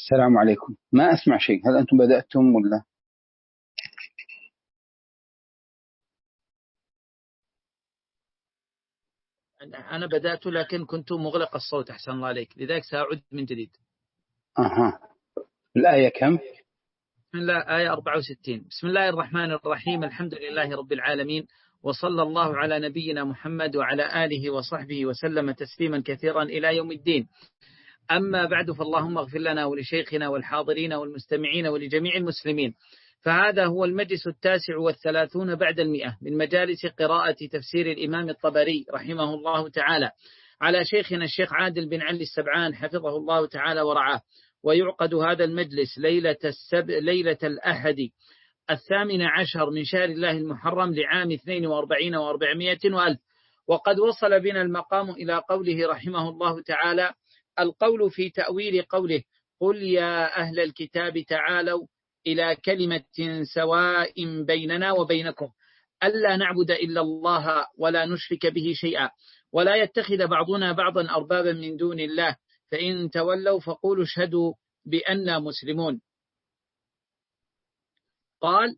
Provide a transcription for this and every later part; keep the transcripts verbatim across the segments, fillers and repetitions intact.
السلام عليكم. ما أسمع شيء، هل أنتم بدأتم ولا؟ أنا بدأت لكن كنت مغلق الصوت أحسن الله عليك، لذلك سأعود من جديد. أها، الآية كم؟ بسم الله، آية أربعة وستين. بسم الله الرحمن الرحيم، الحمد لله رب العالمين، وصلى الله على نبينا محمد وعلى آله وصحبه وسلم تسليما كثيرا إلى يوم الدين. أما بعد، فاللهم اغفر لنا ولشيخنا والحاضرين والمستمعين ولجميع المسلمين. فهذا هو المجلس التاسع والثلاثون بعد المئة من مجالس قراءة تفسير الإمام الطبري رحمه الله تعالى على شيخنا الشيخ عادل بن علي السبعان حفظه الله تعالى ورعاه. ويعقد هذا المجلس ليلة, السب... ليلة الأحد الثامن عشر من شهر الله المحرم لعام اثنين وأربعين وأربعمائة وألف. وقد وصل بنا المقام إلى قوله رحمه الله تعالى: القول في تأويل قوله: قل يا أهل الكتاب تعالوا إلى كلمة سواء بيننا وبينكم ألا نعبد إلا الله ولا نشرك به شيئا ولا يتخذ بعضنا بعضا أربابا من دون الله فإن تولوا فقولوا اشهدوا بأننا مسلمون. قال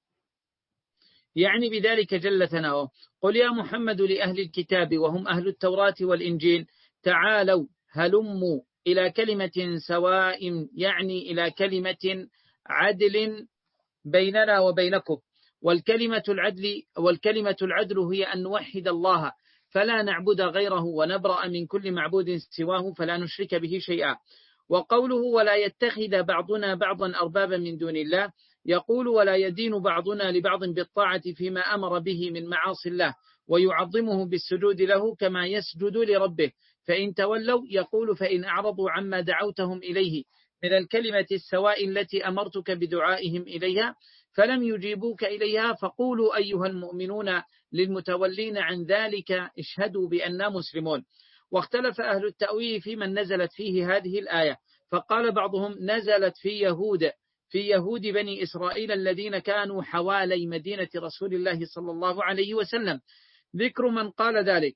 يعني بذلك جل ثناؤه: قل يا محمد لأهل الكتاب وهم أهل التوراة والإنجيل تعالوا هلموا إلى كلمة سواء، يعني إلى كلمة عدل بيننا وبينكم. والكلمة العدل والكلمة العدل هي أن نوحد الله فلا نعبد غيره ونبرأ من كل معبود سواه فلا نشرك به شيئا. وقوله ولا يتخذ بعضنا بعضا أربابا من دون الله، يقول ولا يدين بعضنا لبعض بالطاعة فيما أمر به من معاصي الله ويعظمه بالسجود له كما يسجد لربه. فإن تولوا يقول فإن أعرضوا عما دعوتهم إليه من الكلمة السواء التي أمرتك بدعائهم إليها فلم يجيبوك إليها فقولوا أيها المؤمنون للمتولين عن ذلك اشهدوا بأننا مسلمون. واختلف أهل التأويل في من نزلت فيه هذه الآية، فقال بعضهم نزلت في يهود في يهود بني إسرائيل الذين كانوا حوالي مدينة رسول الله صلى الله عليه وسلم. ذكر من قال ذلك: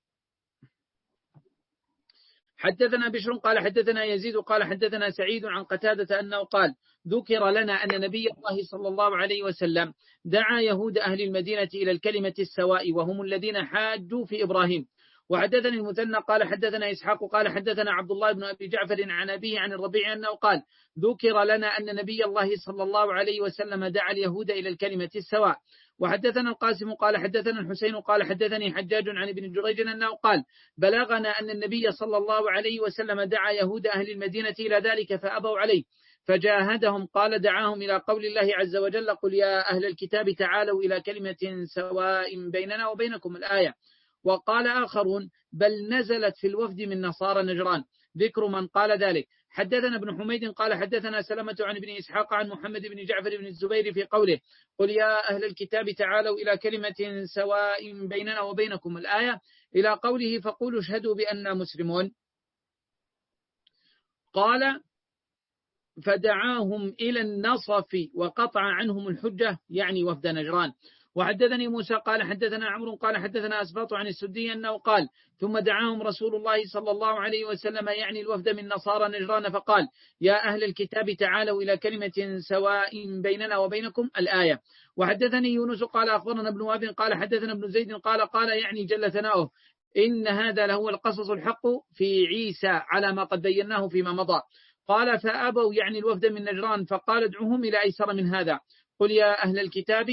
حدثنا بشر قال حدثنا يزيد قال حدثنا سعيد عن قتادة أنه قال ذكر لنا أن نبي الله صلى الله عليه وسلم دعا يهود أهل المدينة إلى الكلمة السواء وهم الذين حاجوا في إبراهيم. وحدثني المثنى قال حدثنا إسحاق قال حدثنا عبد الله بن أبي جعفر عن أبيه عن الربيع أنه قال ذكر لنا أن نبي الله صلى الله عليه وسلم دعا اليهود إلى الكلمة السواء. وحدثنا القاسم قال حدثنا الحسين قال حدثني حجاج عن ابن جريج أنه قال بلغنا أن النبي صلى الله عليه وسلم دعا يهود أهل المدينة إلى ذلك فأبوا عليه فجاهدهم. قال دعاهم إلى قول الله عز وجل: قل يا أهل الكتاب تعالوا إلى كلمة سواء بيننا وبينكم الآية. وقال آخرون بل نزلت في الوفد من نصارى نجران. ذكر من قال ذلك: حدثنا ابن حميد قال حدثنا سلمة عن ابن إسحاق عن محمد بن جعفر بن الزبير في قوله: قل يا أهل الكتاب تعالوا إلى كلمة سواء بيننا وبينكم الآية إلى قوله فقولوا اشهدوا بأننا مسلمون. قال فدعاهم إلى النصف وقطع عنهم الحجة، يعني وفد نجران. وحدثني موسى قال حدثنا عمرو قال حدثنا أسباط عن السدي أنه قال ثم دعاهم رسول الله صلى الله عليه وسلم يعني الوفد من نصارى نجران فقال: يا أهل الكتاب تعالوا إلى كلمة سواء بيننا وبينكم الآية. وحدثني يونس قال أخبرنا ابن وهب قال حدثنا ابن زيد قال قال يعني جل ثناؤه: إن هذا لهو القصص الحق في عيسى على ما قد بيناه فيما مضى. قال فأبوا يعني الوفد من نجران فقال ادعوهم إلى أيسر من هذا: قل يا أهل الكتاب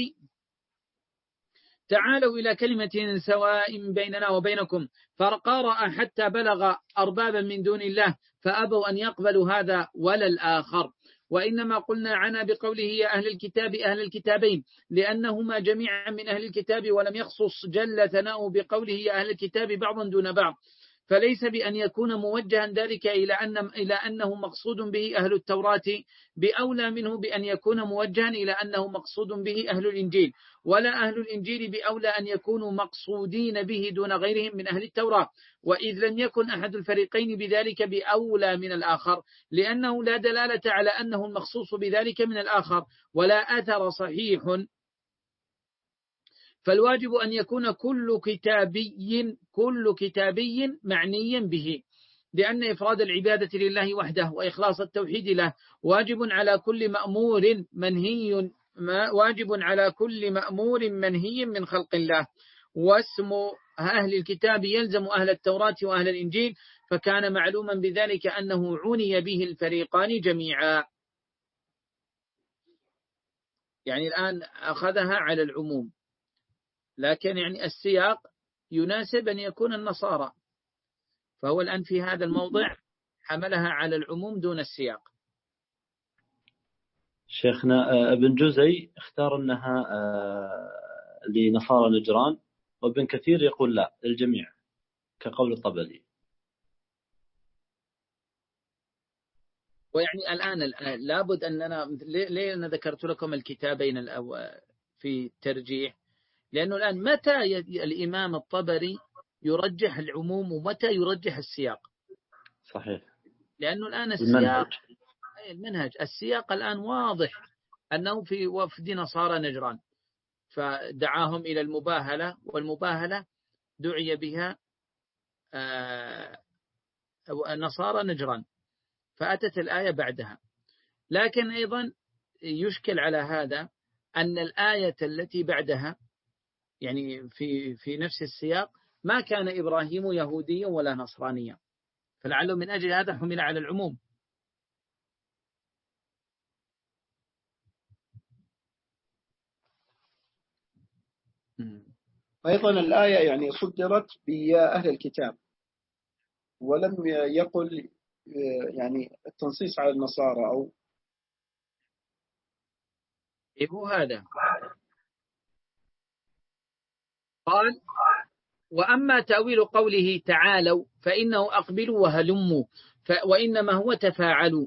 تعالوا إلى كلمة سواء بيننا وبينكم فقارأ حتى بلغ أربابا من دون الله فأبوا أن يقبلوا هذا ولا الآخر. وإنما قلنا عنا بقوله يا أهل الكتاب أهل الكتابين لأنهما جميعا من أهل الكتاب ولم يخصص جل ثناؤه بقوله يا أهل الكتاب بعضا دون بعض، فليس بأن يكون موجها ذلك إلى أن إلى أنه مقصود به أهل التوراة بأولى منه بأن يكون موجها إلى أنه مقصود به أهل الإنجيل، ولا أهل الإنجيل بأولى أن يكونوا مقصودين به دون غيرهم من أهل التوراة، وإذ لم يكن أحد الفريقين بذلك بأولى من الآخر لأنه لا دلالة على أنه المخصوص بذلك من الآخر ولا أثر صحيح. فالواجب أن يكون كل كتابي كل كتابي معنيا به. لأن إفراد العبادة لله وحده وإخلاص التوحيد له واجب على كل مأمور منهي واجب على كل مأمور منهي من خلق الله. واسم أهل الكتاب يلزم أهل التوراة وأهل الإنجيل، فكان معلوما بذلك أنه عني به الفريقان جميعا. يعني الآن أخذها على العموم، لكن يعني السياق يناسب أن يكون النصارى، فهو الآن في هذا الموضع حملها على العموم دون السياق. شيخنا ابن جزي اختار أنها لنصارى نجران، وابن كثير يقول لا للجميع كقول الطبري. ويعني الآن, الآن لابد أننا ليه أنا ذكرت لكم الكتابين في الترجيح، لأنه الآن متى الإمام الطبري يرجح العموم ومتى يرجح السياق؟ صحيح. لأنه الآن السياق المنهج السياق الآن واضح أنه في وفد نصارى نجران، فدعاهم إلى المباهلة، والمباهلة دعي بها نصارى نجران، فأتت الآية بعدها. لكن أيضا يشكل على هذا أن الآية التي بعدها يعني في في نفس السياق ما كان إبراهيم يهوديا ولا نصرانيا، فلعله من أجل هذا حمل على العموم. أيضا الآية يعني صدرت بيا أهل الكتاب، ولم يقل يعني التنصيص على النصارى أو إيه هو هذا. قال: وأما تأويل قوله تعالوا فإنه أقبلوا وهلموا، وإنما هو تفاعلوا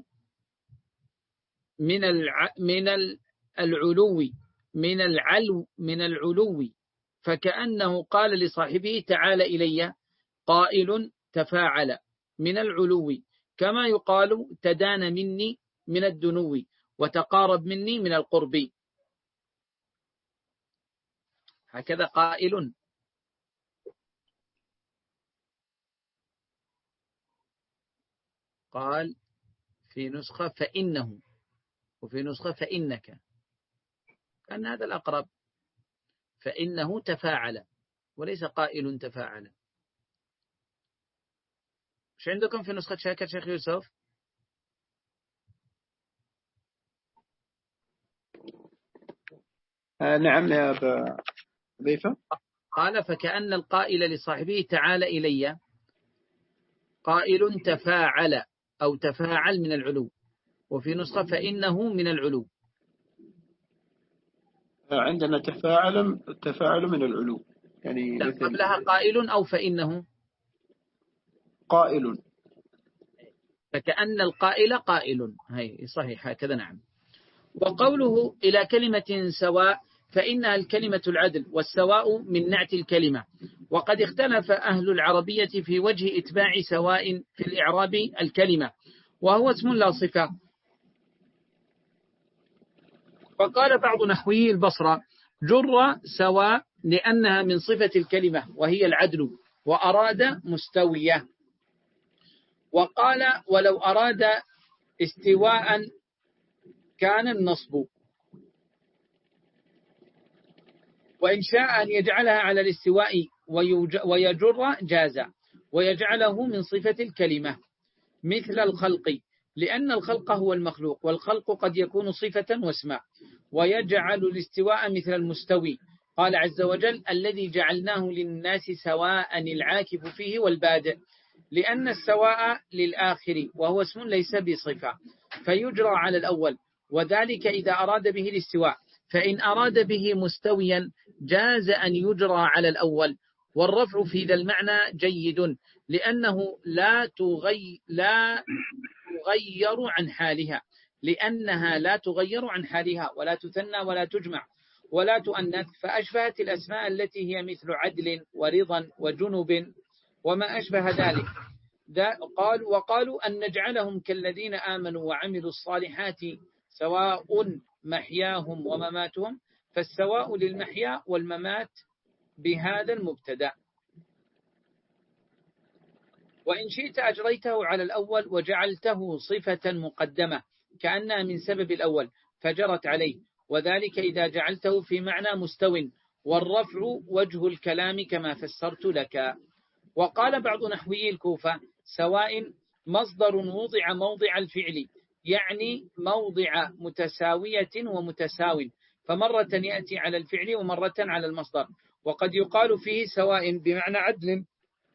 من الع... من العلو من العلو من العلو فكأنه قال لصاحبه تعال إلي، قائل تفاعل من العلو، كما يقال تدان مني من الدنو، وتقارب مني من القرب. هكذا قائل. قال في نسخة فإنه، وفي نسخة فإنك، كان هذا الأقرب، فإنه تفاعل وليس قائل تفاعل. مش عندكم في نسخة شاكر شيخ يوسف؟ آه نعم يا أبا حذيفة. قال فكأن القائل لصاحبه تعال إلي، قائل تفاعل أو تفاعل من العلو، وفي نسخة فإنه من العلو. عندنا تفاعل تفاعل من العلو، يعني قبلها قائل أو فإنه قائل، فكأن القائل قائل، هي صحيح هكذا. نعم. وقوله إلى كلمة سواء فإنها الكلمة العدل، والسواء من نعت الكلمة. وقد اختلف أهل العربية في وجه إتباع سواء في الإعراب الكلمة، وهو اسم لا صفة. فقال بعض نحوي البصرة جر سواء لأنها من صفة الكلمة وهي العدل، وأراد مستوية. وقال ولو أراد استواء كان النصب، وإن شاء أن يجعلها على الاستواء ويجر جاز، ويجعله من صفة الكلمة مثل الخلق، لأن الخلق هو المخلوق، والخلق قد يكون صفة واسما. ويجعل الاستواء مثل المستوي، قال عز وجل الذي جعلناه للناس سواء العاكف فيه والبادئ، لأن السواء للآخر وهو اسم ليس بصفة، فيجرى على الأول، وذلك إذا أراد به الاستواء. فإن أراد به مستويا جاز أن يجرى على الأول. والرفع في ذا المعنى جيد، لأنه لا تغي لا تغير عن حالها، لأنها لا تغير عن حالها، ولا تثنى ولا تجمع ولا تؤنث، فأشبهت الأسماء التي هي مثل عدل ورضا وجنب وما أشبه ذلك. قال وقالوا أن نجعلهم كالذين آمنوا وعملوا الصالحات سواء محياهم ومماتهم، فالسواء للمحيا والممات بهذا المبتدأ. وإن شئت أجريته على الأول وجعلته صفة مقدمة كأنها من سبب الأول فجرت عليه، وذلك إذا جعلته في معنى مستو، والرفع وجه الكلام كما فسرت لك. وقال بعض نحوي الكوفة سواء مصدر وضع موضع الفعل، يعني موضع متساوية ومتساو، فمرة يأتي على الفعل ومرة على المصدر. وقد يقال فيه سواء بمعنى عدل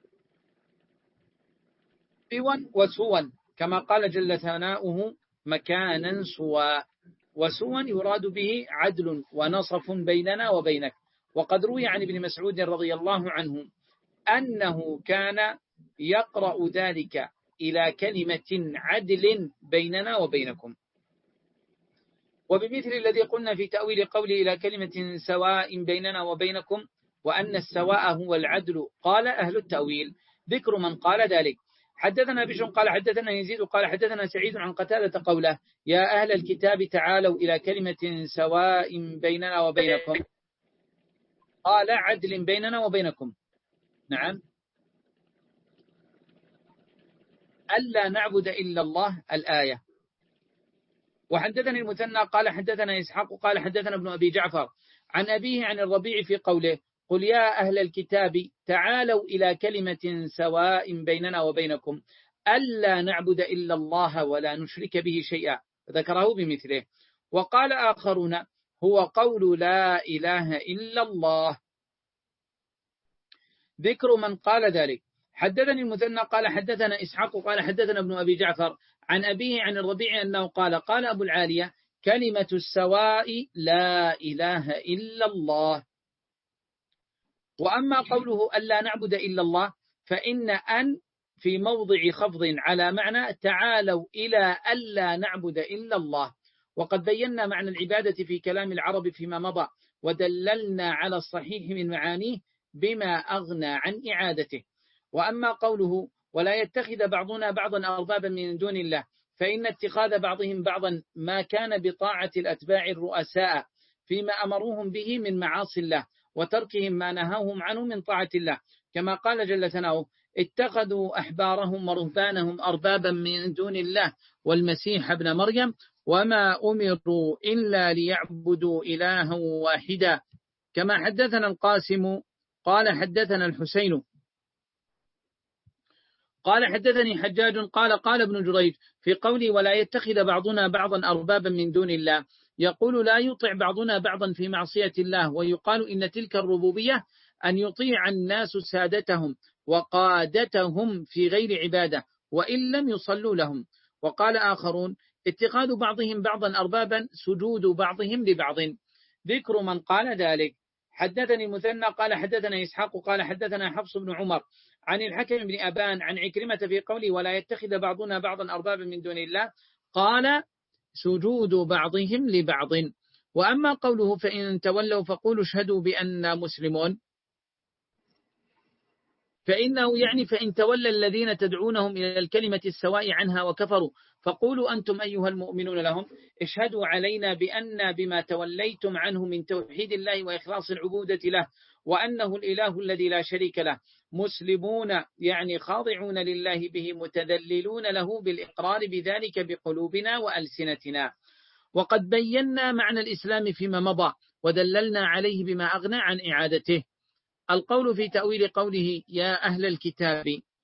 سوا وسوا، كما قال جل ثناؤه مكانا سوا، وسوا يراد به عدل ونصف بيننا وبينك. وقد روي عن ابن مسعود رضي الله عنه أنه كان يقرأ ذلك إلى كلمة عدل بيننا وبينكم. وبمثل الذي قلنا في تأويل قوله إلى كلمة سواء بيننا وبينكم وأن السواء هو العدل، قال أهل التأويل ذكر من قال ذلك. حدثنا بشر قال حدثنا يزيد قال حدثنا سعيد عن قتادة قوله يا أهل الكتاب تعالوا إلى كلمة سواء بيننا وبينكم، قال عدل بيننا وبينكم. نعم، ألا نعبد إلا الله الآية. وحدثني المثنى قال حدثنا إسحاق قال حدثنا ابن أبي جعفر عن أبيه عن الربيع في قوله قل يا أهل الكتاب تعالوا إلى كلمة سواء بيننا وبينكم ألا نعبد إلا الله ولا نشرك به شيئا، ذكره بمثله. وقال آخرون هو قول لا إله إلا الله، ذكر من قال ذلك. حدثني المثنى قال حدثنا إسحاق قال حدثنا ابن أبي جعفر عن أبيه عن الربيع أنه قال قال أبو العالية كلمة السواء لا إله إلا الله. وأما قوله ألا نعبد إلا الله فإن أن في موضع خفض على معنى تعالوا إلى ألا نعبد إلا الله. وقد بينا معنى العبادة في كلام العرب فيما مضى، ودللنا على الصحيح من معانيه بما أغنى عن إعادته. وأما قوله ولا يتخذ بعضنا بعضا أربابا من دون الله فإن اتخاذ بعضهم بعضا ما كان بطاعة الأتباع الرؤساء فيما أمروهم به من معاصي الله وتركهم ما نهاهم عنه من طاعة الله، كما قال جل ثناؤه اتخذوا أحبارهم ورهبانهم أربابا من دون الله والمسيح ابن مريم وما أمروا إلا ليعبدوا إلها واحدا. كما حدثنا القاسم قال حدثنا الحسين قال حدثني حجاج قال قال ابن جريج في قولي ولا يتخذ بعضنا بعضا أربابا من دون الله يقول لا يطع بعضنا بعضا في معصية الله، ويقال إن تلك الربوبية أن يطيع الناس سادتهم وقادتهم في غير عبادة وإن لم يصلوا لهم. وقال آخرون اتخاذ بعضهم بعضا أربابا سجود بعضهم لبعض، ذكر من قال ذلك. حدثني مثنى قال حدثنا إسحاق قال حدثنا حفص بن عمر عن الحكم بن أبان عن عكرمة في قوله ولا يتخذ بعضنا بعضا أربابا من دون الله قال سجود بعضهم لبعض. وأما قوله فإن تولوا فقولوا اشهدوا بأننا مسلمون فإنه يعني فإن تولى الذين تدعونهم إلى الكلمة السواء عنها وكفروا فقولوا أنتم أيها المؤمنون لهم اشهدوا علينا بأن بما توليتم عنه من توحيد الله وإخلاص العبودة له وأنه الإله الذي لا شريك له مسلمون يعني خاضعون لله به متذللون له بالإقرار بذلك بقلوبنا وألسنتنا. وقد بينا معنى الإسلام فيما مضى ودللنا عليه بما أغنى عن إعادته. القول في تأويل قوله يا أهل الكتاب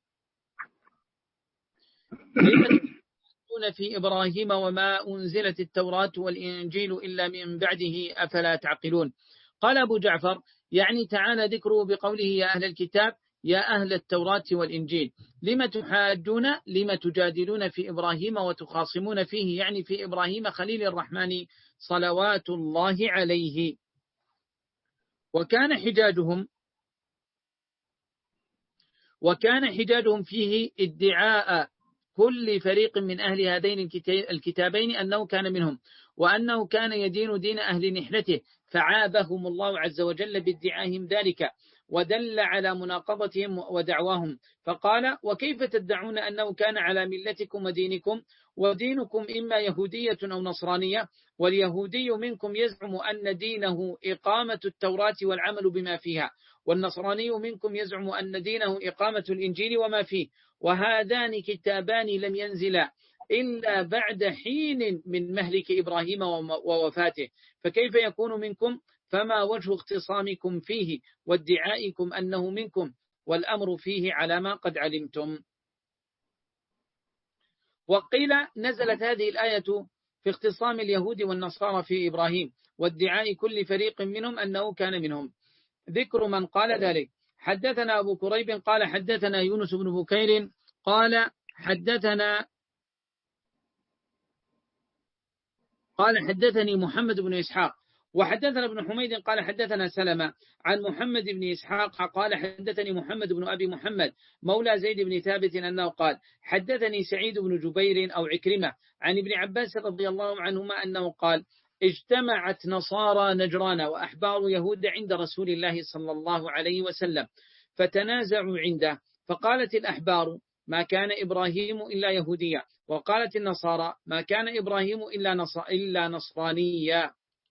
لما في إبراهيم وما أنزلت التوراة والإنجيل إلا من بعده أفلا تعقلون. قال أبو جعفر يعني تعالى ذكره بقوله يا أهل الكتاب يا أهل التوراة والإنجيل لما تحاجون لما تجادلون في إبراهيم وتخاصمون فيه، يعني في إبراهيم خليل الرحمن صلوات الله عليه. وكان حجاجهم وكان حجاجهم فيه ادعاء كل فريق من أهل هذين الكتابين أنه كان منهم وأنه كان يدين دين أهل نحلته، فعابهم الله عز وجل بادعائهم ذلك ودل على مناقضتهم ودعواهم فقال وكيف تدعون أنه كان على ملتكم ودينكم ودينكم إما يهودية أو نصرانية، واليهودي منكم يزعم أن دينه إقامة التوراة والعمل بما فيها، والنصراني منكم يزعم أن دينه إقامة الإنجيل وما فيه، وهذان كتابان لم ينزلا إلا بعد حين من مهلك إبراهيم ووفاته، فكيف يكون منكم؟ فما وجه اختصامكم فيه وادعائكم أنه منكم والأمر فيه على ما قد علمتم. وقيل نزلت هذه الآية في اختصام اليهود والنصارى في إبراهيم وادعاء كل فريق منهم أنه كان منهم. ذكر من قال ذلك: حدثنا أبو كريب قال حدثنا يونس بن بكير قال حدثنا قال حدثني محمد بن إسحاق وحدثنا ابن حميد قال حدثنا سلمة عن محمد بن إسحاق قال حدثني محمد بن أبي محمد مولى زيد بن ثابت أنه قال حدثني سعيد بن جبير أو عكرمة عن ابن عباس رضي الله عنهما أنه قال: اجتمعت نصارى نجران وأحبار يهود عند رسول الله صلى الله عليه وسلم فتنازعوا عنده، فقالت الأحبار: ما كان إبراهيم إلا يهوديا، وقالت النصارى: ما كان إبراهيم إلا, نص... إلا نصرانيا.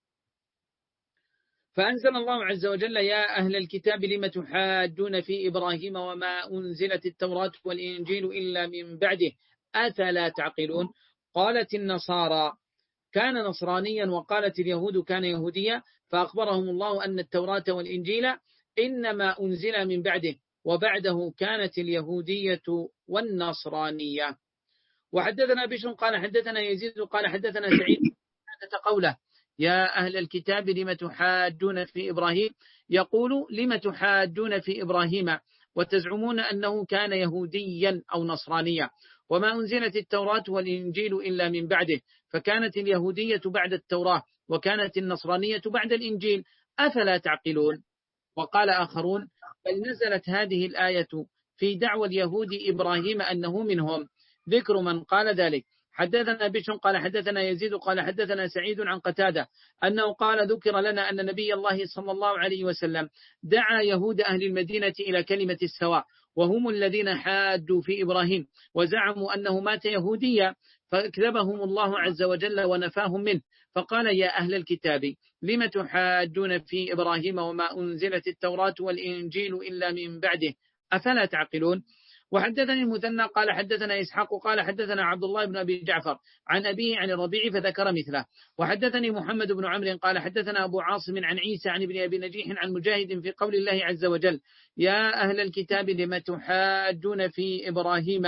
فأنزل الله عز وجل: يا أهل الكتاب لم تحاجون في إبراهيم وما أنزلت التوراة والإنجيل إلا من بعده أفلا تعقلون. قالت النصارى: كان نصرانيا، وقالت اليهود: كان يهوديا، فأخبرهم الله أن التوراة والإنجيل إنما أنزل من بعده، وبعده كانت اليهودية والنصرانية. وحدثنا بشر قال حدثنا يزيد قال حدثنا سعيد قوله: يا أهل الكتاب لم تحاجون في إبراهيم، يقول: لم تحاجون في إبراهيم وتزعمون أنه كان يهوديا أو نصرانيا، وما أنزلت التوراة والإنجيل إلا من بعده، فكانت اليهودية بعد التوراة وكانت النصرانية بعد الإنجيل، أفلا تعقلون. وقال آخرون: بل نزلت هذه الآية في دعوى اليهود إبراهيم أنه منهم. ذكر من قال ذلك: حدثنا بشر قال حدثنا يزيد قال حدثنا سعيد عن قتادة أنه قال: ذكر لنا أن نبي الله صلى الله عليه وسلم دعا يهود أهل المدينة إلى كلمة السواء، وهم الذين حادوا في إبراهيم وزعموا أنه مات يهوديا، فأكذبهم الله عز وجل ونفاهم منه، فقال: يا أهل الكتاب لم تحاجون في إبراهيم وما أنزلت التوراة والإنجيل إلا من بعده أفلا تعقلون. وحدثني المثنى قال حدثنا إسحاق قال حدثنا عبد الله بن أبي جعفر عن أبيه عن الربيع فذكر مثله. وحدثني محمد بن عمرو قال حدثنا أبو عاصم عن عيسى عن ابن أبي نجيح عن مجاهد في قول الله عز وجل: يا أهل الكتاب لم تحاجون في إبراهيم،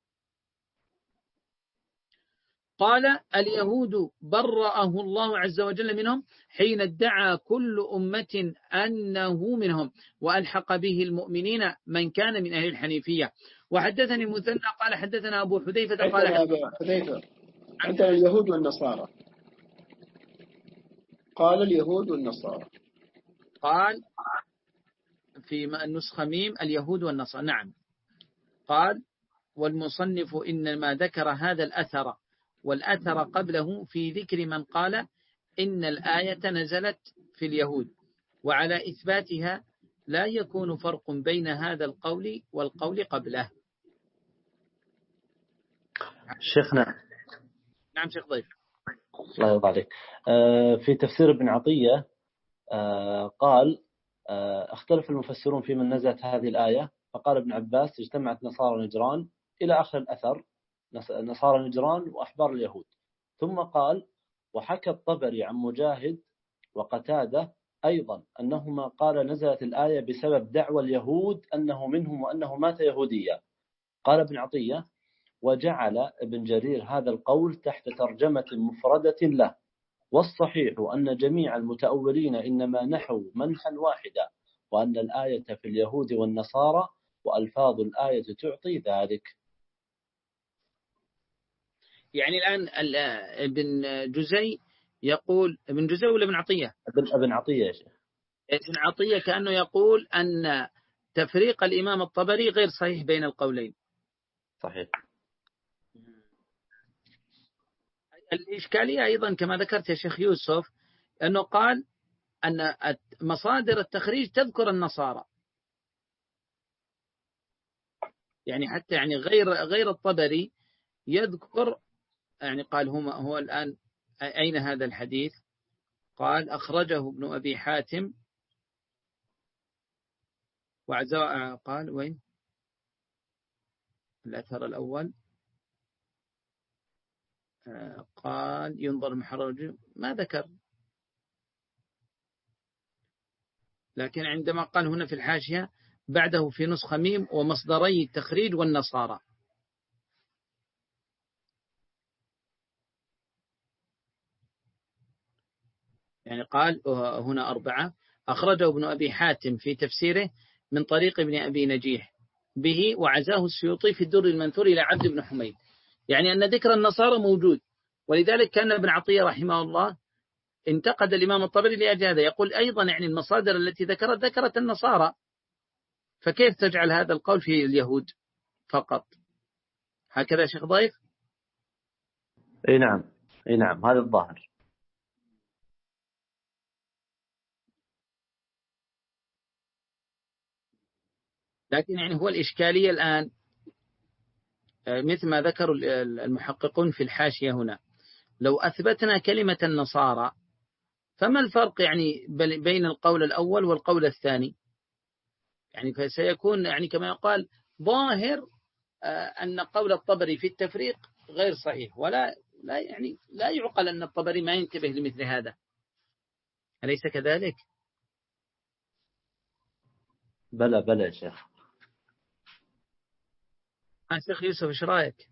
قال: اليهود برأه الله عز وجل منهم حين ادعى كل أمة أنه منهم، وألحق به المؤمنين من كان من أهل الحنيفية. وحدثني المثنى قال حدثنا أبو حذيفة قال حذيفة عندنا اليهود والنصارى، قال اليهود والنصارى، قال في النسخة ميم اليهود والنصارى، نعم. قال: والمصنف إنما ذكر هذا الأثر والأثر قبله في ذكر من قال إن الآية نزلت في اليهود، وعلى إثباتها لا يكون فرق بين هذا القول والقول قبله. شيخنا. نعم شيخ ضيف. الله يرضى عليك. في تفسير ابن عطية قال: اختلف المفسرون في من نزلت هذه الآية، فقال ابن عباس: اجتمعت نصارى نجران إلى آخر الأثر، نصارى نجران وأحبار اليهود. ثم قال: وحكى الطبري عن مجاهد وقتادة أيضا أنهما قال نزلت الآية بسبب دعوى اليهود أنه منهم وأنه مات يهوديا. قال ابن عطية: وجعل ابن جرير هذا القول تحت ترجمة مفردة له، والصحيح أن جميع المتأولين إنما نحوا منحا واحدا، وأن الآية في اليهود والنصارى، وألفاظ الآية تعطي ذلك. يعني الآن ابن جزي يقول، ابن جزي ولا ابن عطية؟ ابن عطية يا شيخ. ابن عطية كأنه يقول أن تفريق الإمام الطبري غير صحيح بين القولين. صحيح. الإشكالية أيضا كما ذكرت يا شيخ يوسف أنه قال أن مصادر التخريج تذكر النصارى، يعني حتى يعني غير غير الطبري يذكر، يعني قال هو هو الآن أين هذا الحديث؟ قال: أخرجه ابن أبي حاتم وعزاء، قال وين؟ الأثر الأول قال ينظر محرر ما ذكر، لكن عندما قال هنا في الحاشية بعده في نسخة ميم ومصدري التخريج والنصارى. يعني قال هنا أربعة، أخرجه ابن أبي حاتم في تفسيره من طريق ابن أبي نجيح به، وعزاه السيوطي في الدر المنثور إلى عبد بن حميد، يعني أن ذكر النصارى موجود. ولذلك كان ابن عطية رحمه الله انتقد الإمام الطبري لأجل هذا، يقول أيضا يعني المصادر التي ذكرت ذكرت النصارى، فكيف تجعل هذا القول في اليهود فقط؟ هكذا شيخ ضيف؟ اي نعم، اي نعم، هذا الظاهر. لكن يعني هو الإشكالية الآن مثل ما ذكروا المحققون في الحاشية هنا، لو أثبتنا كلمة النصارى فما الفرق يعني بين القول الأول والقول الثاني؟ يعني فسيكون يعني كما يقال ظاهر أن قول الطبري في التفريق غير صحيح، ولا لا يعني لا يعقل أن الطبري ما ينتبه لمثل هذا، أليس كذلك؟ بلى بلى يا شيخ. شيخ يوسف ايش رايك؟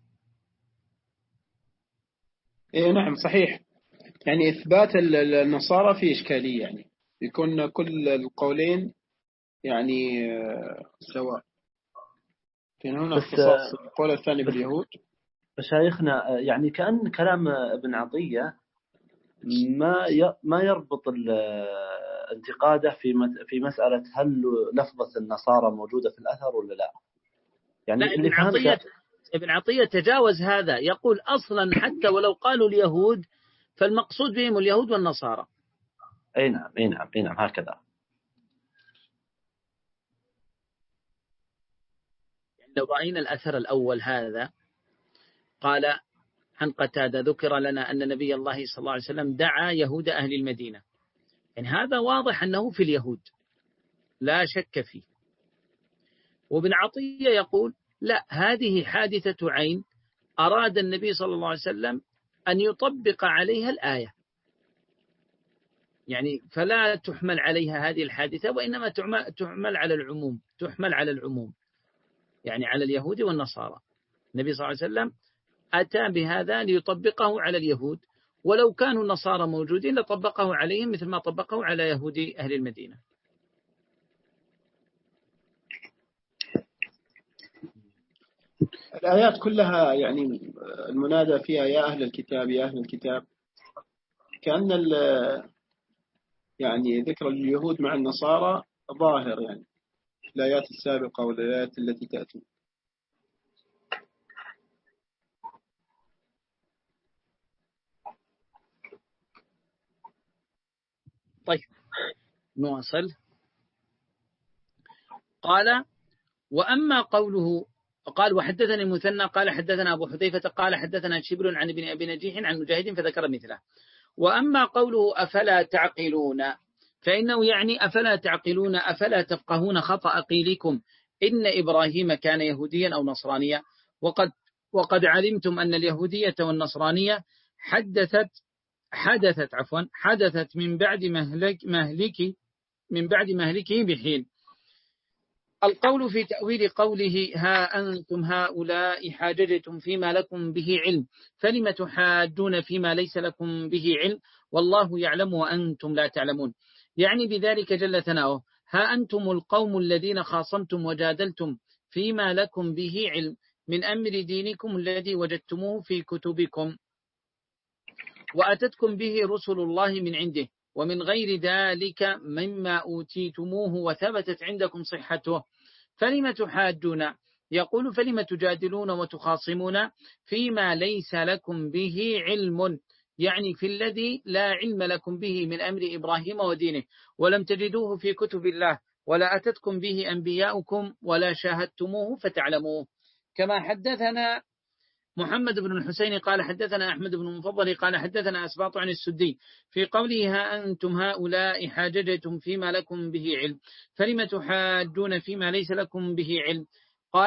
إيه نعم صحيح، يعني إثبات النصارى في إشكالية، يعني يكون كل القولين يعني سواء، لأن هنا اختصاص القول الثاني باليهود. مشايخنا يعني كأن كلام ابن عطية ما ما يربط انتقاده في في مسألة هل لفظة النصارى موجودة في الأثر ولا لا. يعني لا، اللي ابن عطية فهمته ابن عطية تجاوز هذا، يقول أصلا حتى ولو قالوا اليهود فالمقصود بهم اليهود والنصارى. أي نعم أي نعم أي نعم هكذا. يعني لو رأينا الأثر الأول هذا قال عن قتادة ذكر لنا أن نبي الله صلى الله عليه وسلم دعا يهود أهل المدينة، يعني هذا واضح أنه في اليهود لا شك فيه. وابن عطية يقول لا، هذه حادثة عين أراد النبي صلى الله عليه وسلم أن يطبق عليها الآية، يعني فلا تحمل عليها هذه الحادثة، وإنما تحمل على العموم، تحمل على العموم يعني على اليهود والنصارى. النبي صلى الله عليه وسلم أتى بهذا ليطبقه على اليهود، ولو كانوا النصارى موجودين لطبقه عليهم مثل ما طبقه على يهود أهل المدينة. الآيات كلها يعني المنادى فيها يا أهل الكتاب يا أهل الكتاب، كأن يعني ذكر اليهود مع النصارى ظاهر يعني في الآيات السابقة والآيات التي تأتي. طيب نواصل. قال وأما قوله قال وحدثني المثنى قال حدثنا أبو حذيفة قال حدثنا شبل عن ابن أبي نجيح عن مجاهد فذكر مثله. وأما قوله أفلا تعقلون فإنه يعني أفلا تعقلون أفلا تفقهون خطأ قيلكم إن إبراهيم كان يهوديا أو نصرانيا، وقد وقد علمتم أن اليهودية والنصرانية حدثت حدثت عفوا حدثت من بعد مهلك مهلك من بعد مهلكه بحين. القول في تأويل قوله ها أنتم هؤلاء حاججتم فيما لكم به علم فلم تحاجون فيما ليس لكم به علم والله يعلم وأنتم لا تعلمون، يعني بذلك جل ثناؤه ها أنتم القوم الذين خاصمتم وجادلتم فيما لكم به علم من أمر دينكم الذي وجدتموه في كتبكم وأتتكم به رسل الله من عنده ومن غير ذلك مما أوتيتموه وثبتت عندكم صحته فلم تحاجون، يقول فلم تجادلون وتخاصمون فيما ليس لكم به علم، يعني في الذي لا علم لكم به من أمر إبراهيم ودينه ولم تجدوه في كتب الله ولا أتتكم به أنبياؤكم ولا شاهدتموه فتعلموه. كما حدثنا محمد بن الحسين قال حدثنا أحمد بن المفضل قال حدثنا أسباط عن السدي في قوله ها أنتم هؤلاء حاججتم فيما لكم به علم فلم تحاجون فيما ليس لكم به علم. قال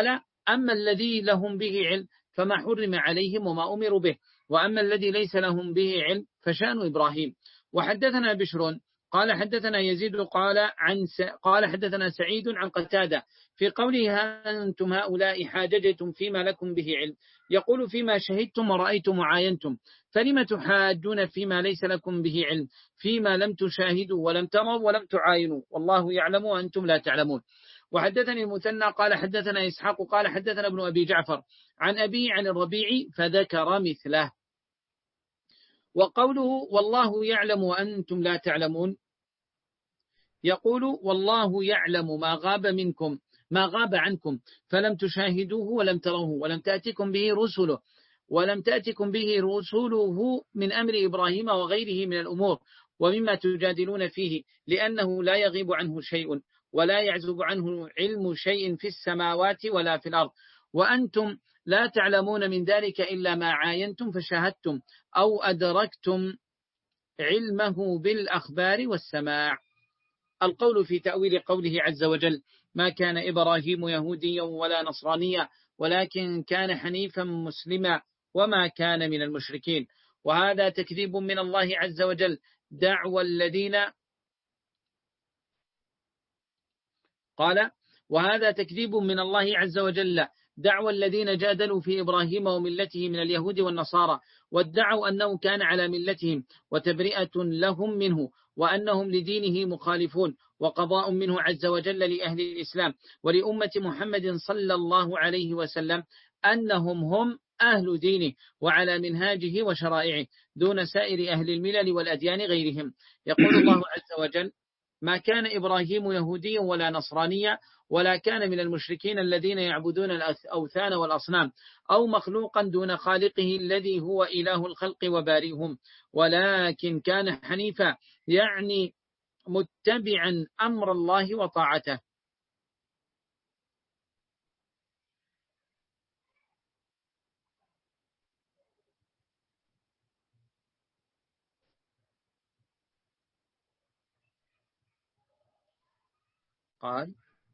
أما الذي لهم به علم فما حرم عليهم وما أمروا به، وأما الذي ليس لهم به علم فشأن إبراهيم. وحدثنا بشر قال حدثنا يزيد قال عن س... قال حدثنا سعيد عن قتادة في قوله أنتم هؤلاء حاججتم فيما لكم به علم، يقول فيما شهدتم ورأيتم وعاينتم، فلم تحاجون فيما ليس لكم به علم فيما لم تشاهدوا ولم تروا ولم تعاينوا، والله يعلم وأنتم لا تعلمون. وحدثني المثنى قال حدثنا إسحاق قال حدثنا ابن أبي جعفر عن أبي عن الربيع فذكر مثله. وقوله والله يعلم وأنتم لا تعلمون، يقول والله يعلم ما غاب منكم ما غاب عنكم فلم تشاهدوه ولم تروه ولم تأتكم به رسله ولم تأتكم به رسله من أمر إبراهيم وغيره من الأمور ومما تجادلون فيه، لأنه لا يغيب عنه شيء ولا يعزب عنه علم شيء في السماوات ولا في الأرض، وأنتم لا تعلمون من ذلك إلا ما عاينتم فشاهدتم أو أدركتم علمه بالأخبار والسماع. القول في تأويل قوله عز وجل ما كان إبراهيم يهوديا ولا نصرانيا ولكن كان حنيفا مسلما وما كان من المشركين، وهذا تكذيب من الله عز وجل دعوى الذين قال وهذا تكذيب من الله عز وجل دعوى الذين جادلوا في إبراهيم وملته من اليهود والنصارى، وادعوا أنه كان على ملتهم، وتبرئة لهم منه وأنهم لدينه مخالفون، وقضاء منه عز وجل لأهل الإسلام ولأمة محمد صلى الله عليه وسلم أنهم هم أهل دينه وعلى منهاجه وشرائعه دون سائر أهل الملل والأديان غيرهم. يقول الله عز وجل ما كان إبراهيم يهوديا ولا نصرانيا ولا كان من المشركين الذين يعبدون الأوثان والأصنام أو مخلوقا دون خالقه الذي هو إله الخلق وبارئهم، ولكن كان حنيفا يعني متبعا أمر الله وطاعته. قال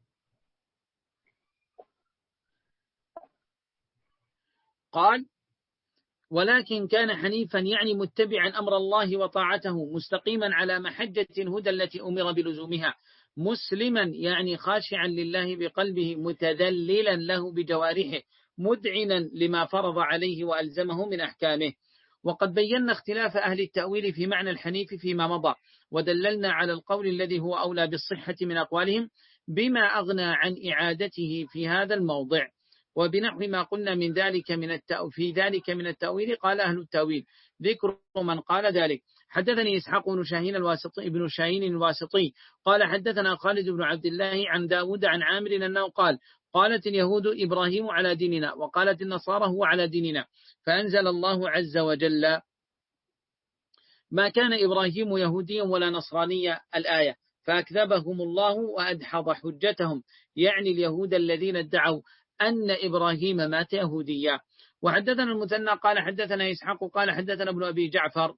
قال ولكن كان حنيفا يعني متبعا أمر الله وطاعته مستقيما على محجة الهدى التي أمر بلزومها، مسلما يعني خاشعا لله بقلبه متذللا له بجوارحه مدعنا لما فرض عليه وألزمه من أحكامه. وقد بينا اختلاف أهل التأويل في معنى الحنيف فيما مضى، ودللنا على القول الذي هو أولى بالصحة من أقوالهم بما أغنى عن إعادته في هذا الموضع. وبنحو ما قلنا من ذلك من التأويل في ذلك من التأويل قال أهل التأويل ذكر من قال ذلك. حدثني إسحاق بن شاهين الواسطي ابن شاهين الواسطي قال حدثنا خالد بن عبد الله عن داود عن عامر أنه قال قالت اليهود إبراهيم على ديننا وقالت النصارى هو على ديننا، فأنزل الله عز وجل ما كان إبراهيم يهوديا ولا نصرانيا الآية، فأكذبهم الله وأدحض حجتهم، يعني اليهود الذين ادعوا أن إبراهيم مات يهوديا. وحدثنا المثنى قال حدثنا إسحاق قال حدثنا ابن أبي جعفر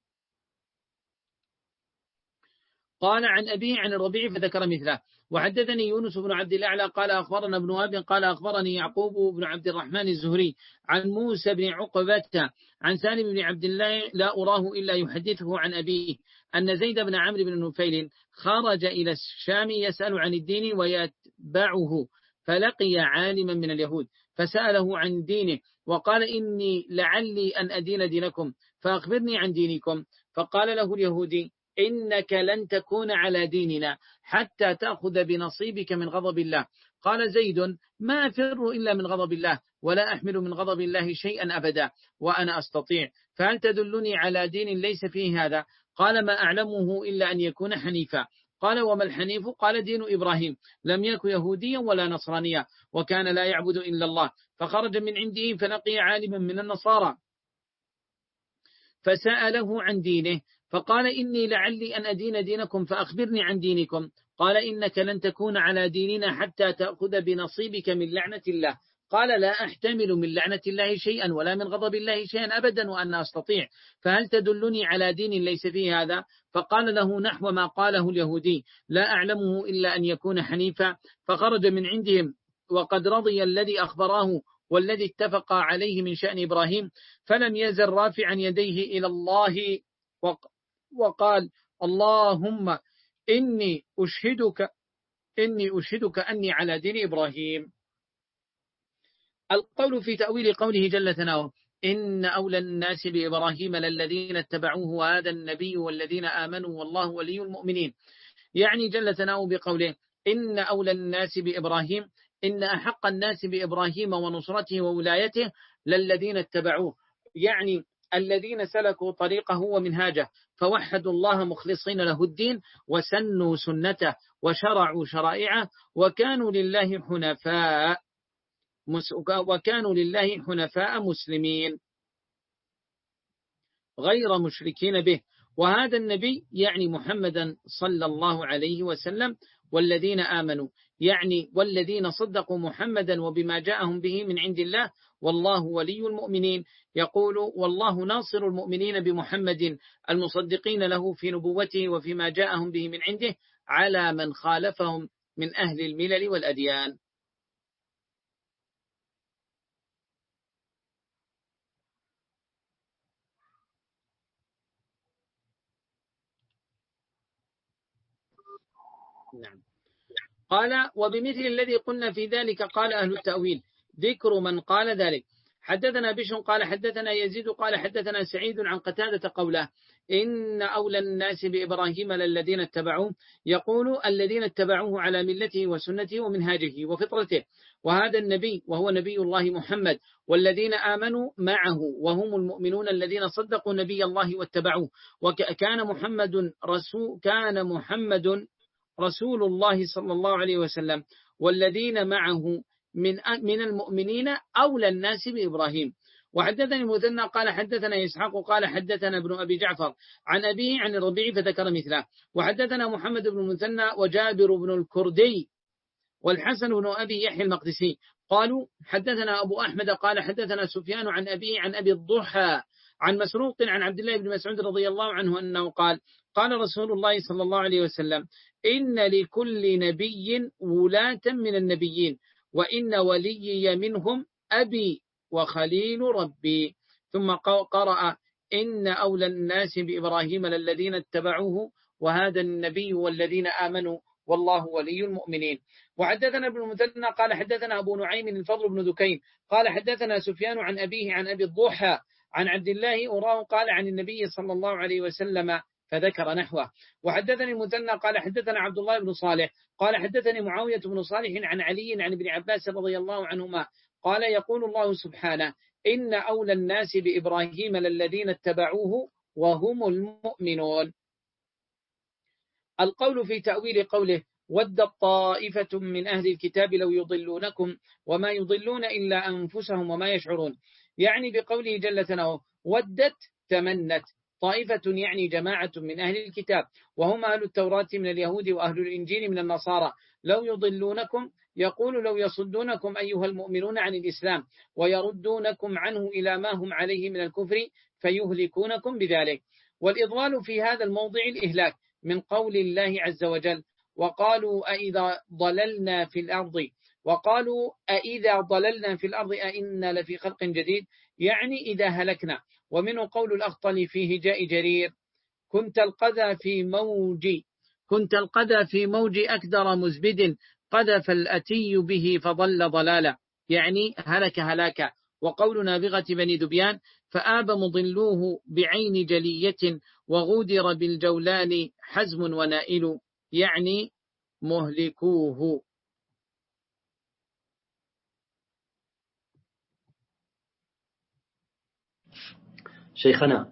قال عن أبي عن الربيع فذكر مثله. وحدثني يونس بن عبد الأعلى قال أخبرنا ابن وهب قال أخبرني يعقوب بن عبد الرحمن الزهري عن موسى بن عقبة عن سالم بن عبد الله لا أراه إلا يحدثه عن أبيه أن زيد بن عمرو بن نفيل خرج إلى الشام يسأل عن الدين ويتبعه، فلقي عالما من اليهود فسأله عن دينه وقال إني لعلي أن أدين دينكم فأخبرني عن دينكم، فقال له اليهودي إنك لن تكون على ديننا حتى تأخذ بنصيبك من غضب الله. قال زيد ما أفر إلا من غضب الله ولا أحمل من غضب الله شيئا أبدا وأنا أستطيع، فهل تدلني على دين ليس فيه هذا؟ قال ما أعلمه إلا أن يكون حنيفا. قال وما الحنيف؟ قال دين إبراهيم لم يكن يهوديا ولا نصرانيا وكان لا يعبد إلا الله، فخرج من عنده فلقي عالما من النصارى فسأله عن دينه فقال إني لعلي أن أدين دينكم فأخبرني عن دينكم. قال إنك لن تكون على ديننا حتى تأخذ بنصيبك من لعنة الله. قال لا أحتمل من لعنة الله شيئا ولا من غضب الله شيئا أبدا وأنا أستطيع، فهل تدلني على دين ليس فيه هذا؟ فقال له نحو ما قاله اليهودي لا أعلمه إلا أن يكون حنيفا، فخرج من عندهم وقد رضي الذي أخبراه والذي اتفق عليه من شأن إبراهيم، فلم يزل رافعا يديه إلى الله وقال: اللهم إني أشهدك إني أشهدك أني على دين إبراهيم. القول في تأويل قوله جل ثناؤه: إن أولى الناس بإبراهيم للذين اتبعوه وهذا النبي والذين آمنوا والله ولي المؤمنين. يعني جل ثناؤه بقوله: إن أولى الناس بإبراهيم، إن أحق الناس بإبراهيم ونصرته وولايته للذين اتبعوه، يعني الذين سلكوا طريقه ومنهاجه، فوحدوا الله مخلصين له الدين، وسنوا سنته، وشرعوا شرائعه، وكانوا لله حنفاء وكانوا لله حنفاء مسلمين غير مشركين به. وهذا النبي يعني محمدا صلى الله عليه وسلم، والذين آمنوا يعني والذين صدقوا محمدا وبما جاءهم به من عند الله، والله ولي المؤمنين. يقول: والله ناصر المؤمنين بمحمد المصدقين له في نبوته وفيما جاءهم به من عنده على من خالفهم من أهل الملل والأديان. نعم. قال: وبمثل الذي قلنا في ذلك قال أهل التأويل ذكر من قال ذلك. حدثنا بشر قال حدثنا يزيد قال حدثنا سعيد عن قتادة قوله: إن أولى الناس بإبراهيم للذين اتبعوه، يقول الذين اتبعوه على ملته وسنته ومنهاجه وفطرته، وهذا النبي وهو نبي الله محمد، والذين آمنوا معه وهم المؤمنون الذين صدقوا نبي الله واتبعوه. وكان محمد رسول كان محمد رسول الله صلى الله عليه وسلم والذين معه من من المؤمنين أولى الناس بإبراهيم. وحدثني المثنى قال حدثنا إسحاق قال حدثنا ابن أبي جعفر عن أبيه عن الربيع فذكر مثله. وحدثنا محمد بن المثنى وجابر بن الكردي والحسن بن أبي يحيى المقدسي قالوا حدثنا أبو أحمد قال حدثنا سفيان عن أبيه عن أبي الضحى عن مسروق عن عبد الله بن مسعود رضي الله عنه أنه قال: قال رسول الله صلى الله عليه وسلم: إن لكل نبي ولاة من النبيين، وإن وليي منهم أبي وخليل ربي. ثم قرأ: إن أولى الناس بإبراهيم للذين اتبعوه وهذا النبي والذين آمنوا والله ولي المؤمنين. وحدثنا ابن المثنى قال حدثنا أبو نعيم الفضل بن دكين قال حدثنا سفيان عن أبيه عن أبي الضحى عن عبد الله أراه قال عن النبي صلى الله عليه وسلم فذكر نحوه. وحدثني المثنى قال حدثنا عبد الله بن صالح قال حدثني معاوية بن صالح عن علي عن ابن عباس رضي الله عنهما قال: يقول الله سبحانه: إن أولى الناس بإبراهيم للذين اتبعوه وهم المؤمنون. القول في تأويل قوله: ودت طائفة من أهل الكتاب لو يضلونكم وما يضلون إلا أنفسهم وما يشعرون. يعني بقوله جل ثناؤه: ودت تمنت طائفة، يعني جماعة من أهل الكتاب وهم أهل التوراة من اليهود وأهل الإنجيل من النصارى، لو يضلونكم، يقول لو يصدونكم أيها المؤمنون عن الإسلام ويردونكم عنه إلى ما هم عليه من الكفر فيهلكونكم بذلك. والإضلال في هذا الموضع الإهلاك من قول الله عز وجل: وقالوا أئذا ضللنا في الأرض وقالوا أئذا ضللنا في الأرض أئنا لفي خلق جديد، يعني إذا هلكنا. ومنه قول الأخطل في هجاء جرير: كنت القذى في موج كنت القذى في موج أكدر مزبد قذف الأتي به فضل ضلالا، يعني هلك هلاكا. وقول نابغة بني دبيان: فآب مضلوه بعين جلية وغودر بالجولان حزم ونائل، يعني مهلكوه. شيخنا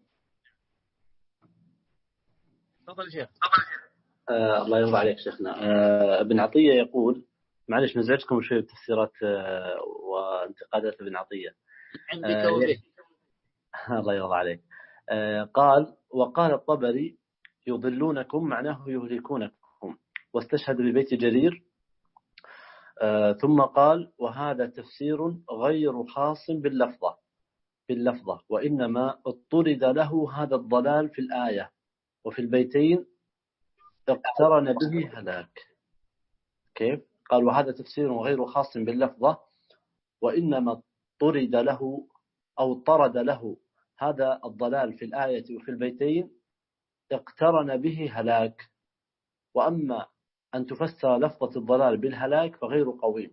تفضل شيخ. آه الله يرضى عليك شيخنا. آه ابن عطية يقول، معلش نزعجكم شوي بتفسيرات آه وانتقادات ابن عطية. آه الله يرضى عليك. آه قال: وقال الطبري: يضلونكم معناه يهلكونكم، واستشهد ببيت جرير. آه ثم قال: وهذا تفسير غير خاص باللفظة باللفظة وإنما اضطرد له هذا الضلال في الآية، وفي البيتين اقترن به هلاك. كيف؟ قال وهذا تفسير غير خاص باللفظة، وإنما طرد له أو طرد له هذا الضلال في الآية وفي البيتين اقترن به هلاك. وأما أن تفسر لفظة الضلال بالهلاك فغير قويم.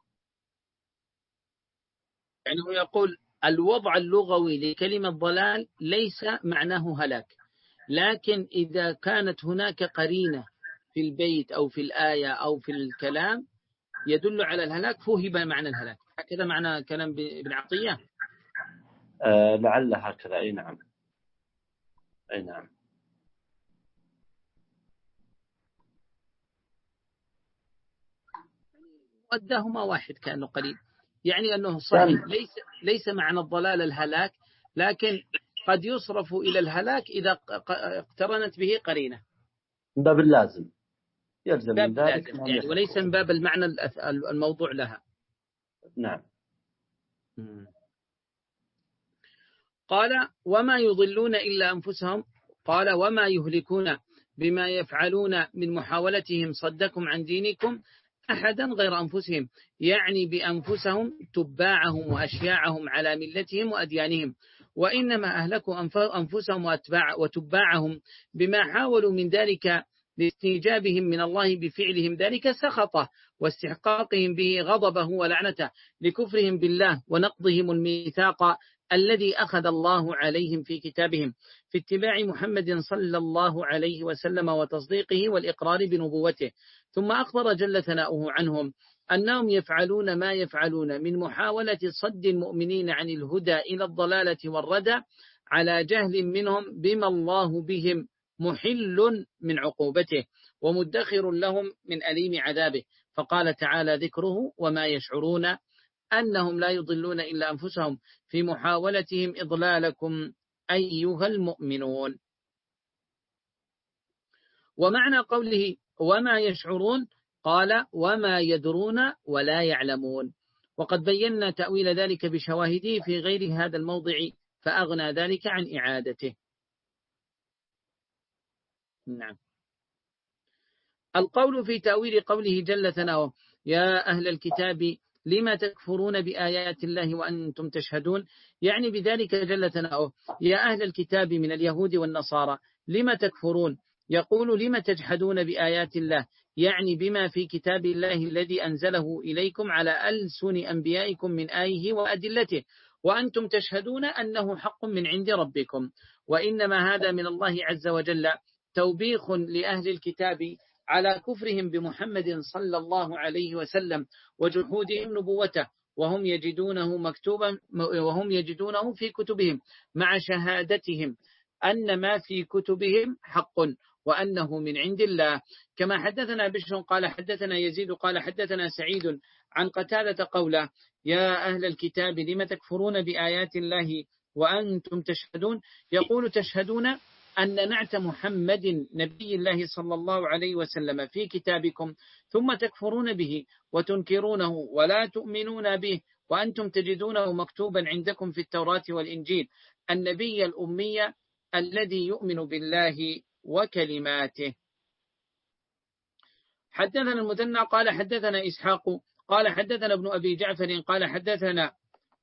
يعني هو يقول الوضع اللغوي لكلمة ضلال ليس معناه هلاك، لكن إذا كانت هناك قرينة في البيت أو في الآية أو في الكلام يدل على الهلاك فهم معنى الهلاك. هكذا معنى كلام ابن عطية. أه لعل هكذا. أي نعم، أي نعم. وداهما واحد كأنه قريب، يعني أنه صحيح ليس ليس معنى الضلال الهلاك، لكن قد يصرف إلى الهلاك إذا اقترنت به قرينة من باب اللازم، يلزم من ذلك يعني، وليس من باب المعنى الموضوع لها. نعم. قال وما يضلون إلا أنفسهم، قال وما يهلكون بما يفعلون من محاولتهم صدكم عن دينكم أحدا غير أنفسهم، يعني بأنفسهم تباعهم وأشياعهم على ملتهم وأديانهم، وإنما أهلكوا أنفسهم وأتباع وتباعهم بما حاولوا من ذلك لاستيجابهم من الله بفعلهم ذلك سخطه واستحقاقهم به غضبه ولعنته لكفرهم بالله ونقضهم الميثاق الذي أخذ الله عليهم في كتابهم في اتباع محمد صلى الله عليه وسلم وتصديقه والإقرار بنبوته. ثم أخبر جل ثناؤه عنهم أنهم يفعلون ما يفعلون من محاولة صد المؤمنين عن الهدى إلى الضلالة والردى على جهل منهم بما الله بهم محل من عقوبته ومدخر لهم من أليم عذابه. فقال تعالى ذكره وما يشعرون أنهم لا يضلون إلا أنفسهم في محاولتهم إضلالكم أيها المؤمنون. ومعنى قوله وما يشعرون قال وما يدرون ولا يعلمون، وقد بينا تأويل ذلك بشواهده في غير هذا الموضع فأغنى ذلك عن إعادته. نعم. القول في تأويل قوله جل ثناؤه يا أهل الكتاب لما تكفرون بآيات الله وأنتم تشهدون، يعني بذلك جل ثناؤه يا أهل الكتاب من اليهود والنصارى لما تكفرون، يقول لما تجحدون بآيات الله، يعني بما في كتاب الله الذي أنزله إليكم على ألسن أنبيائكم من آيه وأدلته، وأنتم تشهدون أنه حق من عند ربكم. وإنما هذا من الله عز وجل توبيخ لأهل الكتاب على كفرهم بمحمد صلى الله عليه وسلم وجحودهم نبوته، وهم يجدونه مكتوبا وهم يجدونه في كتبهم مع شهادتهم أن ما في كتبهم حق وأنه من عند الله. كما حدثنا بشر قال حدثنا يزيد قال حدثنا سعيد عن قتادة قوله يا أهل الكتاب لم تكفرون بآيات الله وأنتم تشهدون، يقول تشهدون أن نعت محمد نبي الله صلى الله عليه وسلم في كتابكم ثم تكفرون به وتنكرونه ولا تؤمنون به، وأنتم تجدونه مكتوبا عندكم في التوراة والإنجيل النبي الأمي الذي يؤمن بالله وكلماته. حدثنا المثنى قال حدثنا إسحاق قال حدثنا ابن أبي جعفر قال حدثنا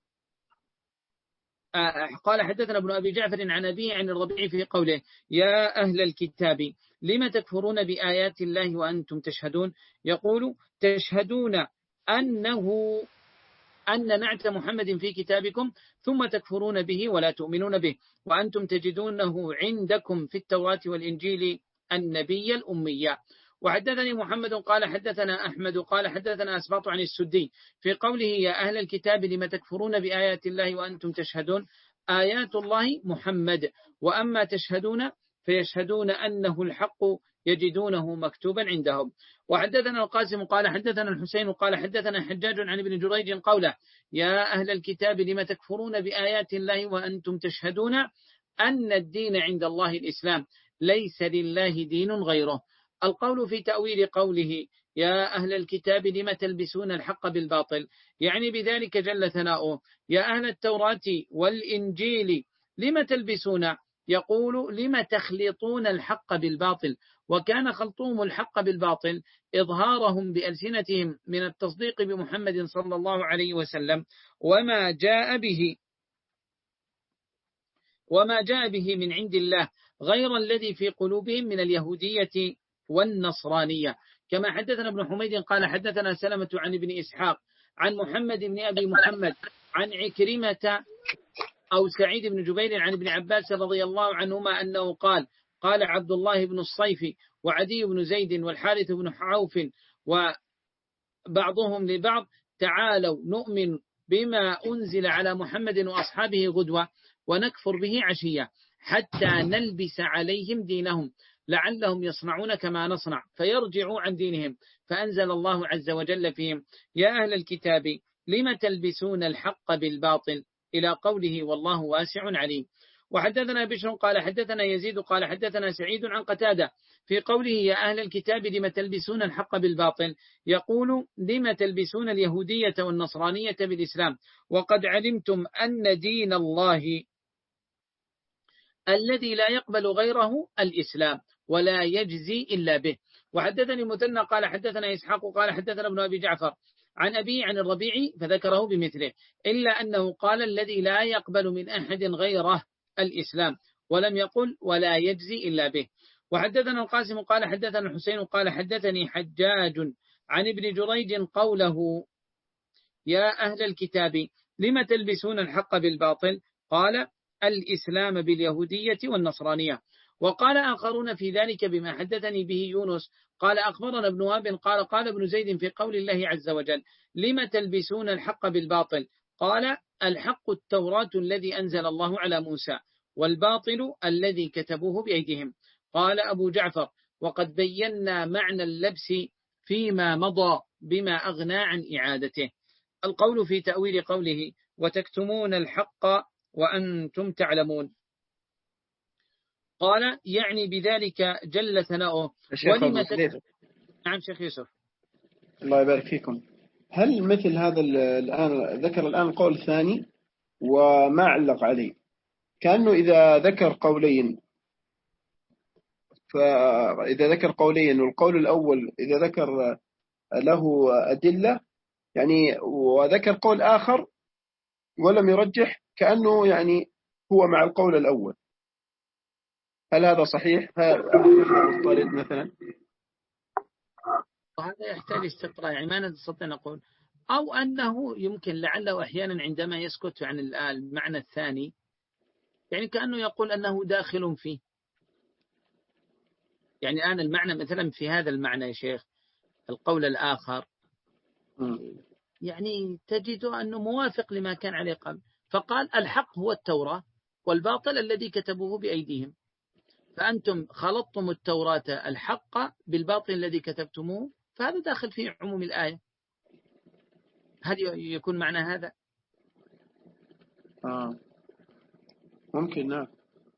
قال حدثنا ابن أبي جعفر عن أبيه عن الربيع في قوله يا أهل الكتاب لما تكفرون بآيات الله وأنتم تشهدون، يقول تشهدون أنه أن نعت محمد في كتابكم ثم تكفرون به ولا تؤمنون به، وأنتم تجدونه عندكم في التوراة والإنجيل النبي الأمي. وحدثني محمد قال حدثنا أحمد قال حدثنا أسباط عن السدي في قوله يا أهل الكتاب لما تكفرون بآيات الله وأنتم تشهدون، آيات الله محمد، وأما تشهدون فيشهدون أنه الحق يجدونه مكتوبا عندهم. وحدثنا القاسم قال حدثنا الحسين قال حدثنا حجاج عن ابن جريج قوله يا أهل الكتاب لما تكفرون بآيات الله وأنتم تشهدون أن الدين عند الله الإسلام ليس لله دين غيره. القول في تأويل قوله يا أهل الكتاب لما تلبسون الحق بالباطل، يعني بذلك جل ثناؤه يا أهل التوراة والإنجيل لما تلبسون يقول لم تخلطون الحق بالباطل، وكان خلطهم الحق بالباطل إظهارهم بألسنتهم من التصديق بمحمد صلى الله عليه وسلم وما جاء به وما جاء به من عند الله، غير الذي في قلوبهم من اليهودية والنصرانية. كما حدثنا ابن حميد قال حدثنا سلمة عن ابن إسحاق عن محمد بن أبي محمد عن عكرمة أو سعيد بن جبير عن ابن عباس رضي الله عنهما أنه قال قال عبد الله بن الصيف وعدي بن زيد والحارث بن عوف وبعضهم لبعض تعالوا نؤمن بما أنزل على محمد وأصحابه غدوة ونكفر به عشية حتى نلبس عليهم دينهم لعلهم يصنعون كما نصنع فيرجعوا عن دينهم. فأنزل الله عز وجل فيهم يا أهل الكتاب لم تلبسون الحق بالباطل إلى قوله والله واسع عليم. وحدثنا بشر قال حدثنا يزيد قال حدثنا سعيد عن قتادة في قوله يا أهل الكتاب لم تلبسون الحق بالباطل يقول لم تلبسون اليهودية والنصرانية بالإسلام وقد علمتم أن دين الله الذي لا يقبل غيره الإسلام ولا يجزي إلا به. وحدثني مثنى قال حدثنا إسحاق قال حدثنا ابن أبي جعفر عن أبي عن الربيع فذكره بمثله إلا أنه قال الذي لا يقبل من أحد غيره الإسلام ولم يقل ولا يجزي إلا به. وحدثنا القاسم قال حدثنا الحسين قال حدثني حجاج عن ابن جريج قوله يا أهل الكتاب لم تلبسون الحق بالباطل قال الإسلام باليهودية والنصرانية. وقال آخرون في ذلك بما حدثني به يونس قال أخبرنا ابن وهب قال قال ابن زيد في قول الله عز وجل لم تلبسون الحق بالباطل قال الحق التوراة الذي أنزل الله على موسى والباطل الذي كتبوه بأيديهم. قال أبو جعفر وقد بينا معنى اللبس فيما مضى بما أغنى عن إعادته. القول في تأويل قوله وتكتمون الحق وأنتم تعلمون قال يعني بذلك جل ثناؤه ولم تك... نعم شيخ يوسف الله يبارك فيكم. هل مثل هذا الآن ذكر الآن القول الثاني وما علق عليه كأنه إذا ذكر قولين فإذا ذكر قولين والقول الأول إذا ذكر له أدلة يعني وذكر قول آخر ولم يرجح كأنه يعني هو مع القول الأول، هل هذا صحيح؟ هل مفترض مثلا؟ وهذا يحتاج استقراء يعني ما نستطيع نقول أو أنه يمكن لعله أحيانا عندما يسكت عن المعنى الثاني يعني كأنه يقول أنه داخل فيه. يعني الآن المعنى مثلا في هذا المعنى يا شيخ القول الآخر يعني تجد أنه موافق لما كان عليه قبل فقال الحق هو التوراة والباطل الذي كتبوه بأيديهم فأنتم خلطتم التوراة الحق بالباطل الذي كتبتموه فهذا داخل في عموم الآية. هل يكون معنى هذا؟ آه. ممكن نعم.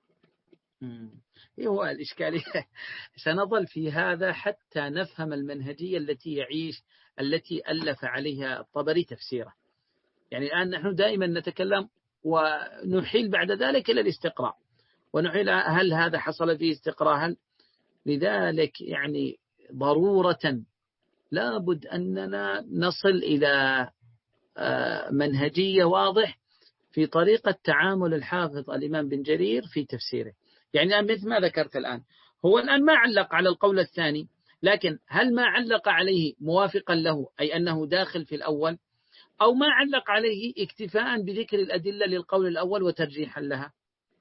هو الإشكالية سنظل في هذا حتى نفهم المنهجية التي يعيش التي ألف عليها الطبري تفسيره. يعني الآن نحن دائما نتكلم ونحيل بعد ذلك إلى الاستقراء ونحيل هل هذا حصل فيه استقراء هل لذلك يعني ضرورة لابد أننا نصل إلى منهجية واضح في طريقة تعامل الحافظ الإمام بن جرير في تفسيره. يعني مثل ما ذكرت الآن هو الآن ما علق على القول الثاني لكن هل ما علق عليه موافقا له أي أنه داخل في الأول أو ما علق عليه اكتفاء بذكر الأدلة للقول الأول وترجيحا لها؟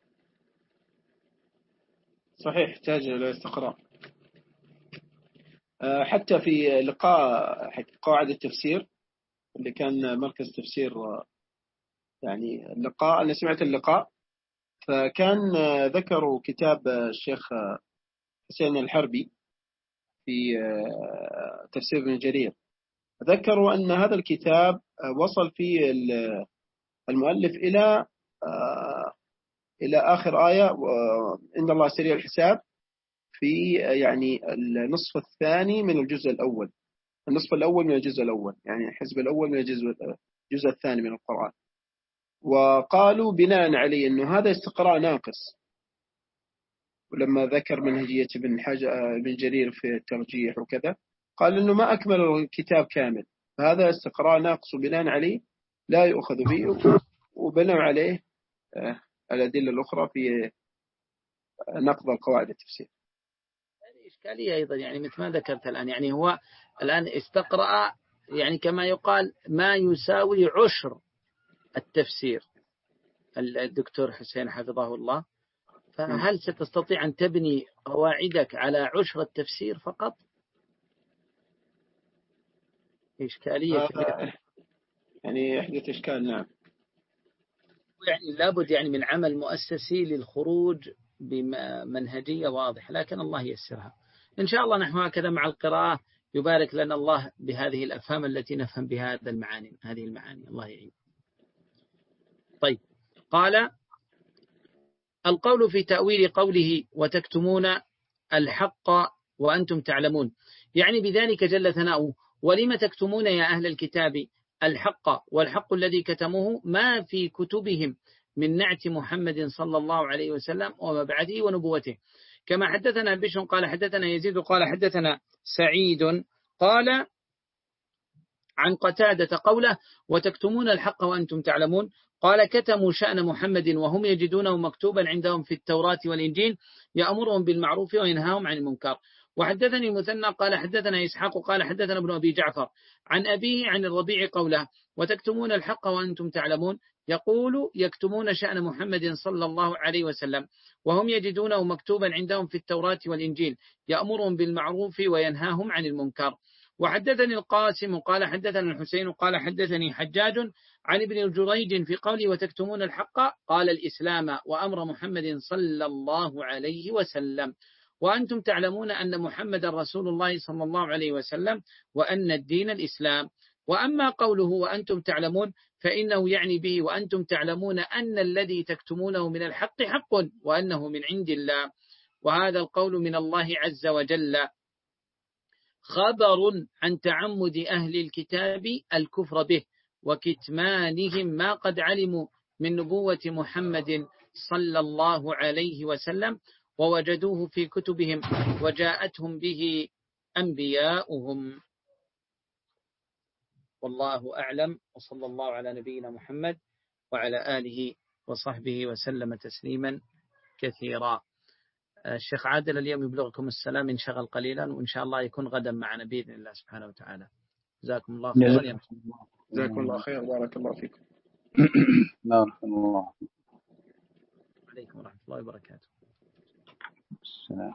صحيح يحتاج إلى استقراء. حتى في لقاء قواعد التفسير اللي كان مركز تفسير يعني اللقاء أنا سمعت اللقاء فكان ذكروا كتاب الشيخ حسين الحربي في تفسير ابن جرير ذكروا أن هذا الكتاب وصل فيه المؤلف إلى إلى آخر آية إن الله سريع الحساب في يعني النصف الثاني من الجزء الأول النصف الأول من الجزء الأول يعني الحزب الأول من الجزء الجزء الثاني من القرآن. وقالوا بناء عليه أنه هذا استقراء ناقص ولما ذكر منهجية ابن حجر ابن جرير في الترجيح وكذا قال إنه ما أكمل الكتاب كامل، فهذا استقراء ناقص بناء عليه لا يؤخذ به، وبنوا عليه الأدلة الأخرى في نقض القواعد التفسير. هذه إشكالية أيضا، يعني مثل ما ذكرت الآن، يعني هو الآن استقرأ يعني كما يقال ما يساوي عشر التفسير الدكتور حسين حفظه الله، فهل ستستطيع أن تبني قواعدك على عشر التفسير فقط؟ إشكالية كبيرة، يعني يحدث إشكال. نعم، يعني لابد يعني من عمل مؤسسي للخروج بمنهجية واضحة، لكن الله يسرها إن شاء الله. نحن هكذا مع القراءة يبارك لنا الله بهذه الأفهام التي نفهم بها هذا المعاني هذه المعاني الله يعين. طيب، قال القول في تأويل قوله وتكتمون الحق وأنتم تعلمون، يعني بذلك جل ثناؤه ولم تكتمون يا أهل الكتاب الحق، والحق الذي كتموه ما في كتبهم من نعت محمد صلى الله عليه وسلم وما بعده ونبوته. كما حدثنا بشر قال حدثنا يزيد قال حدثنا سعيد قال عن قتادة قوله وتكتمون الحق وأنتم تعلمون، قال كتموا شأن محمد وهم يجدونه مكتوبا عندهم في التوراة والإنجيل يأمرهم بالمعروف وينهاهم عن المنكر. وحدثني مثنى قال حدثنا إسحاق قال حدثنا ابن أبي جعفر عن أبيه عن الربيع قوله وتكتمون الحق وأنتم تعلمون، يقول يكتمون شأن محمد صلى الله عليه وسلم وهم يجدونه مكتوبا عندهم في التوراة والإنجيل يأمرهم بالمعروف وينهاهم عن المنكر. وحدثني القاسم قال حدثنا الحسين قال حدثني حجاج عن ابن جريج في قوله وتكتمون الحق قال الإسلام وأمر محمد صلى الله عليه وسلم، وأنتم تعلمون أن محمد رسول الله صلى الله عليه وسلم وأن الدين الإسلام. وأما قوله وأنتم تعلمون فإنه يعني به وأنتم تعلمون أن الذي تكتمونه من الحق حق وأنه من عند الله، وهذا القول من الله عز وجل خبر عن تعمد أهل الكتاب الكفر به وكتمانهم ما قد علموا من نبوة محمد صلى الله عليه وسلم ووجدوه في كتبهم وجاءتهم به أنبياؤهم. والله أعلم، وصلى الله على نبينا محمد وعلى آله وصحبه وسلم تسليما كثيرا. الشيخ عادل اليوم يبلغكم السلام، انشغل قليلا وإن شاء الله يكون غدا معنا بإذن الله سبحانه وتعالى. جزاكم الله خيرا. جزاكم الله خير، بارك الله فيكم. بارك الله. عليكم ورحمة الله وبركاته. السلام.